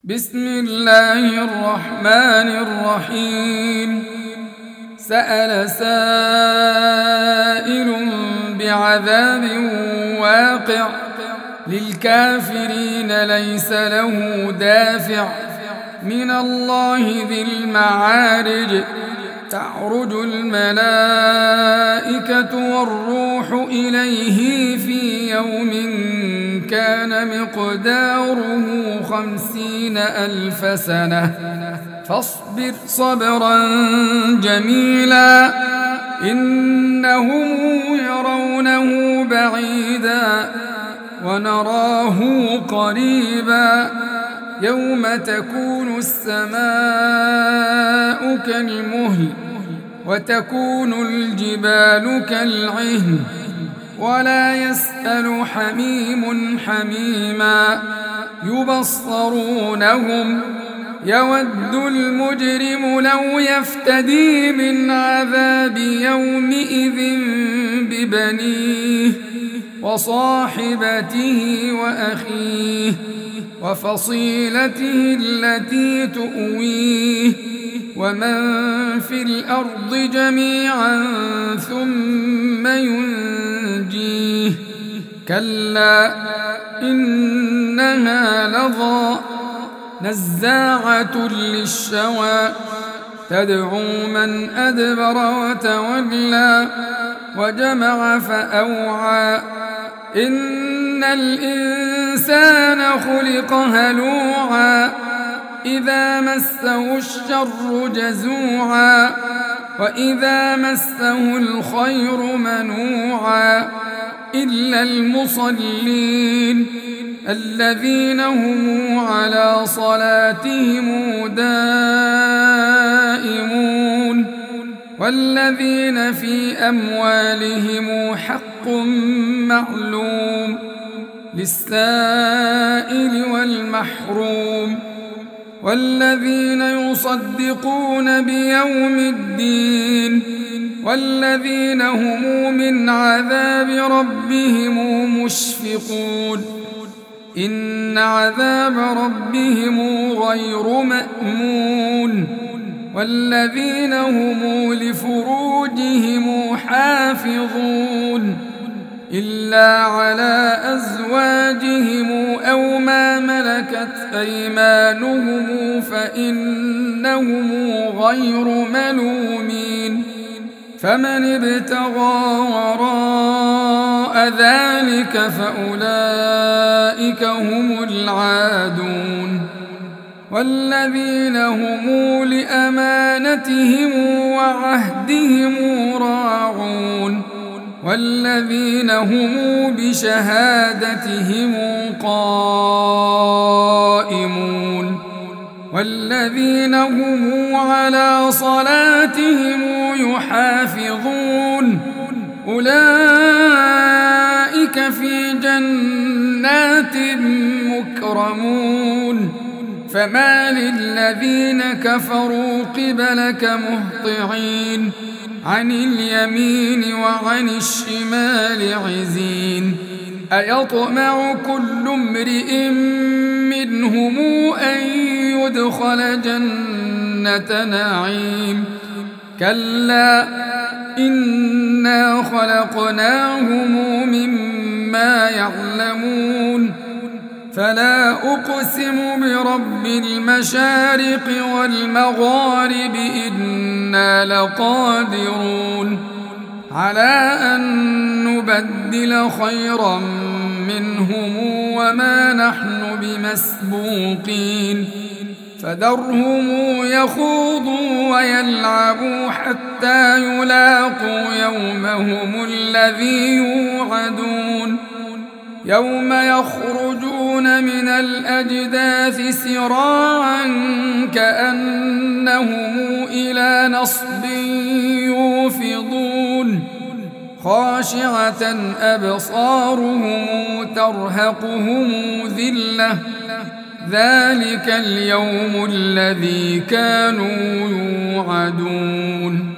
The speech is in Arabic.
بسم الله الرحمن الرحيم. سأل سائل بعذاب واقع للكافرين ليس له دافع من الله ذي المعارج. تعرج الملائكة والروح إليه في يوم كان مقداره 50,000 سنة فاصبر صبرا جميلا إنهم يرونه بعيدا ونراه قريبا يوم تكون السماء كالمهل وتكون الجبال كالعهن ولا يسأل حميم حميما يبصرونهم يود المجرم لو يفتدي من عذاب يومئذ ببنيه وصاحبته وأخيه وفصيلته التي تؤويه ومن في الأرض جميعا ثم ينجيه كلا إنها لظى نزاعة للشوى تدعو من أدبر وتولى وجمع فأوعى إن الإنسان خلق هلوعا إذا مسه الشر جزوعا وإذا مسه الخير منوعا إلا المصلين الذين هم على صلاتهم دائمون والذين في أموالهم حق معلوم للسائل والمحروم والذين يصدقون بيوم الدين والذين هم من عذاب ربهم مشفقون إن عذاب ربهم غير مأمون والذين هم لفروجهم حافظون إلا على أزواجهم أو ما ملكت أيمانهم فإنهم غير ملومين فمن ابتغى وراء ذلك فأولئك هم العادون والذين هم لأمانتهم وعهدهم راعون والذين هم بشهادتهم قائمون والذين هم على صلاتهم يحافظون أولئك في جنات مكرمون فما للذين كفروا قبلك مهطعين عن اليمين وعن الشمال عزين أيطمع كل امرئ منهم أن يدخل جنة نعيم كلا إنا خلقناهم مما يعلمون فلا أقسم برب المشارق والمغارب إنا لقادرون على أن نبدل خيرا منهم وما نحن بمسبوقين فذرهم يخوضوا ويلعبوا حتى يلاقوا يومهم الذي يوعدون يوم يخرجون من الأجداث سراعا كأنهم إلى نصب يوفضون خاشعة أبصارهم ترهقهم ذلة ذلك اليوم الذي كانوا يوعدون